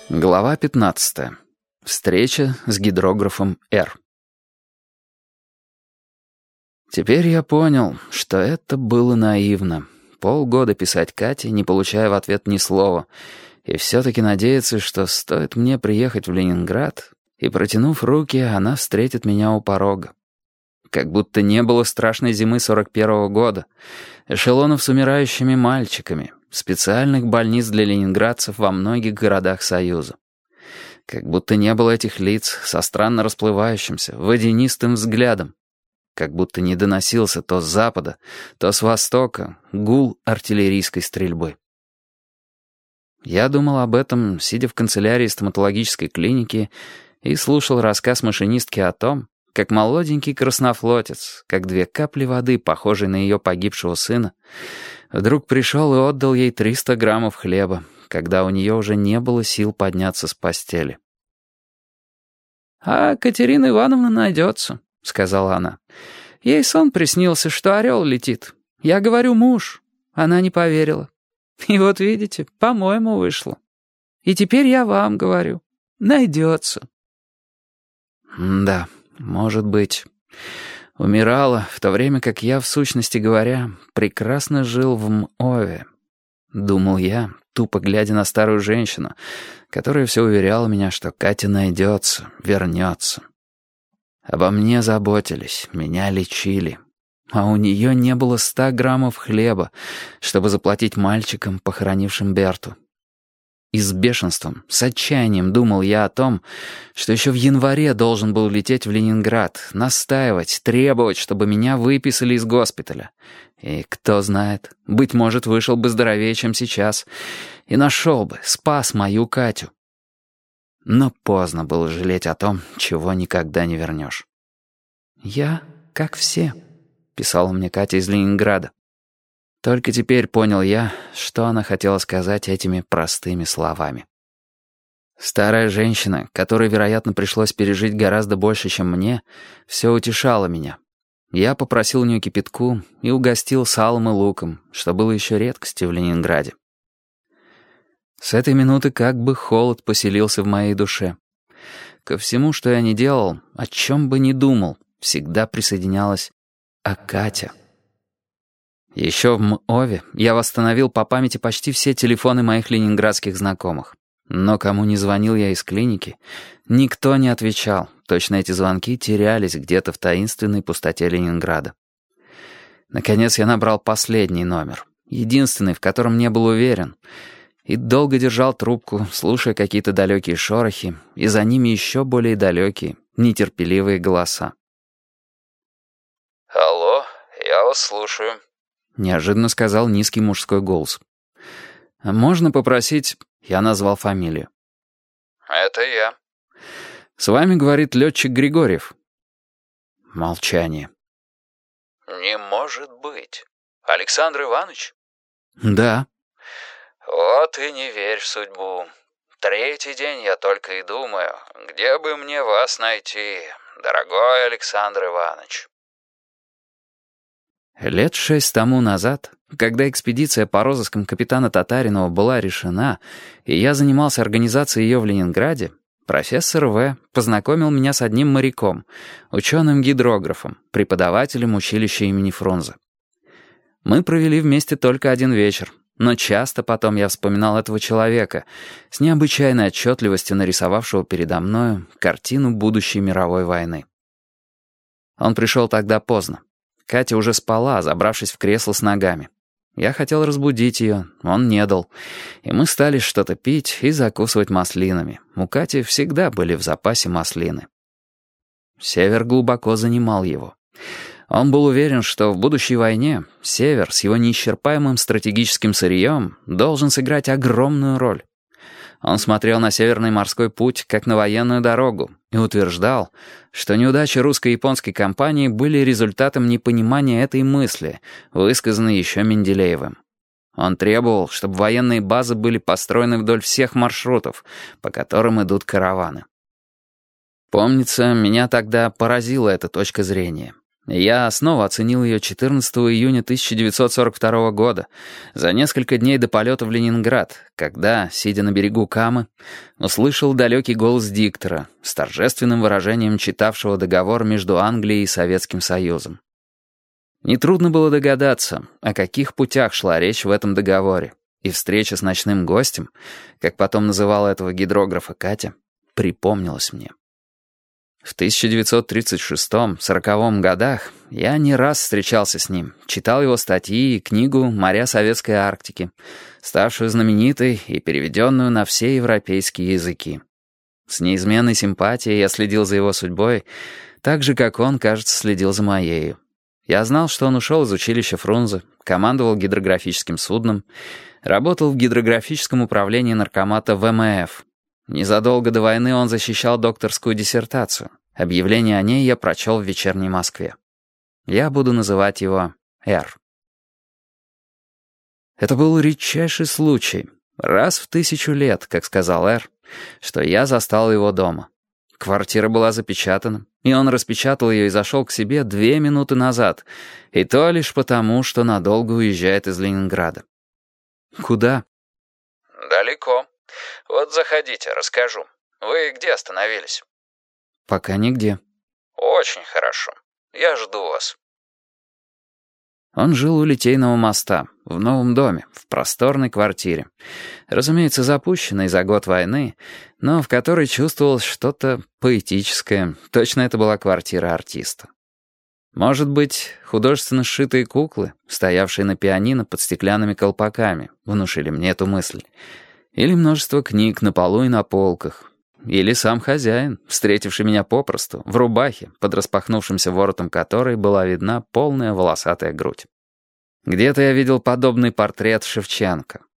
Глава 15. Встреча с гидрографом Р. Теперь я понял, что это было наивно. Полгода писать Кате, не получая в ответ ни слова, и все-таки надеяться, что стоит мне приехать в Ленинград, и, протянув руки, она встретит меня у порога. Как будто не было страшной зимы 41-го года, эшелонов с умирающими мальчиками, специальных больниц для ленинградцев во многих городах Союза. Как будто не было этих лиц со странно расплывающимся, водянистым взглядом. Как будто не доносился то с запада, то с востока гул артиллерийской стрельбы. Я думал об этом, сидя в канцелярии стоматологической клиники, и слушал рассказ машинистки о том, как молоденький краснофлотец, как 2 капли воды, похожие на ее погибшего сына, вдруг пришел и отдал ей 300 граммов хлеба, когда у нее уже не было сил подняться с постели. «А Катерина Ивановна найдется», — сказала она. «Ей сон приснился, что орел летит. Я говорю, муж». Она не поверила. И вот видите, по-моему, вышло. И теперь я вам говорю, найдется. Да, может быть. Умирала, в то время как я, в сущности говоря, прекрасно жил в МОВе. Думал я, тупо глядя на старую женщину, которая все уверяла меня, что Катя найдется, вернется. Обо мне заботились, меня лечили. А у нее не было 100 граммов хлеба, чтобы заплатить мальчикам, похоронившим Берту. И с бешенством, с отчаянием думал я о том, что еще в январе должен был лететь в Ленинград, настаивать, требовать, чтобы меня выписали из госпиталя. И кто знает, быть может, вышел бы здоровее, чем сейчас, и нашел бы, спас мою Катю. Но поздно было жалеть о том, чего никогда не вернешь. «Я, как все», — писала мне Катя из Ленинграда. Только теперь понял я, что она хотела сказать этими простыми словами. Старая женщина, которой, вероятно, пришлось пережить гораздо больше, чем мне, все утешала меня. Я попросил у нее кипятку и угостил салом и луком, что было еще редкостью в Ленинграде. С этой минуты как бы холод поселился в моей душе. Ко всему, что я ни делал, о чем бы ни думал, всегда присоединялась «А Катя». Еще в МОВе я восстановил по памяти почти все телефоны моих ленинградских знакомых. Но кому не звонил я из клиники, никто не отвечал. Точно эти звонки терялись где-то в таинственной пустоте Ленинграда. Наконец я набрал последний номер, единственный, в котором не был уверен, и долго держал трубку, слушая какие-то далекие шорохи, и за ними еще более далекие, нетерпеливые голоса. «Алло, я вас слушаю», — неожиданно сказал низкий мужской голос. «Можно попросить...» — я назвал фамилию. «Это я». «С вами, — говорит, — летчик Григорьев». Молчание. «Не может быть. Александр Иванович?» «Да». «Вот и не верь в судьбу. 3-й день я только и думаю, где бы мне вас найти, дорогой Александр Иванович». Лет 6 тому назад, когда экспедиция по розыскам капитана Татаринова была решена, и я занимался организацией ее в Ленинграде, профессор В. познакомил меня с одним моряком, ученым-гидрографом, преподавателем училища имени Фрунзе. Мы провели вместе только 1 вечер, но часто потом я вспоминал этого человека, с необычайной отчетливостью нарисовавшего передо мною картину будущей мировой войны. Он пришел тогда поздно. Катя уже спала, забравшись в кресло с ногами. Я хотел разбудить ее, он не дал. И мы стали что-то пить и закусывать маслинами. У Кати всегда были в запасе маслины. Север глубоко занимал его. Он был уверен, что в будущей войне Север с его неисчерпаемым стратегическим сырьем должен сыграть огромную роль. Он смотрел на Северный морской путь как на военную дорогу и утверждал, что неудачи русско-японской кампании были результатом непонимания этой мысли, высказанной еще Менделеевым. Он требовал, чтобы военные базы были построены вдоль всех маршрутов, по которым идут караваны. Помнится, меня тогда поразила эта точка зрения. Я снова оценил ее 14 июня 1942 года, за несколько дней до полета в Ленинград, когда, сидя на берегу Камы, услышал далекий голос диктора с торжественным выражением читавшего договор между Англией и Советским Союзом. Нетрудно было догадаться, о каких путях шла речь в этом договоре, и встреча с ночным гостем, как потом называла этого гидрографа Катя, припомнилась мне. В 1936-40 годах я не раз встречался с ним, читал его статьи и книгу «Моря Советской Арктики», ставшую знаменитой и переведенную на все европейские языки. С неизменной симпатией я следил за его судьбой, так же, как он, кажется, следил за моею. Я знал, что он ушел из училища Фрунзе, командовал гидрографическим судном, работал в гидрографическом управлении наркомата ВМФ. Незадолго до войны он защищал докторскую диссертацию. Объявление о ней я прочел в «Вечерней Москве». Я буду называть его Р. Это был редчайший случай, раз в 1000 лет, как сказал Р, что я застал его дома. Квартира была запечатана, и он распечатал ее и зашел к себе 2 минуты назад, и то лишь потому, что надолго уезжает из Ленинграда. Куда? Далеко. Вот заходите, расскажу. Вы где остановились? Пока нигде. Очень хорошо. Я жду вас. Он жил у Литейного моста, в новом доме, в просторной квартире. Разумеется, запущенной за год войны, но в которой чувствовалось что-то поэтическое. Точно это была квартира артиста. Может быть, художественно сшитые куклы, стоявшие на пианино под стеклянными колпаками, внушили мне эту мысль. Или множество книг на полу и на полках. Или сам хозяин, встретивший меня попросту, в рубахе, под распахнувшимся воротом которой была видна полная волосатая грудь. Где-то я видел подобный портрет Шевченко.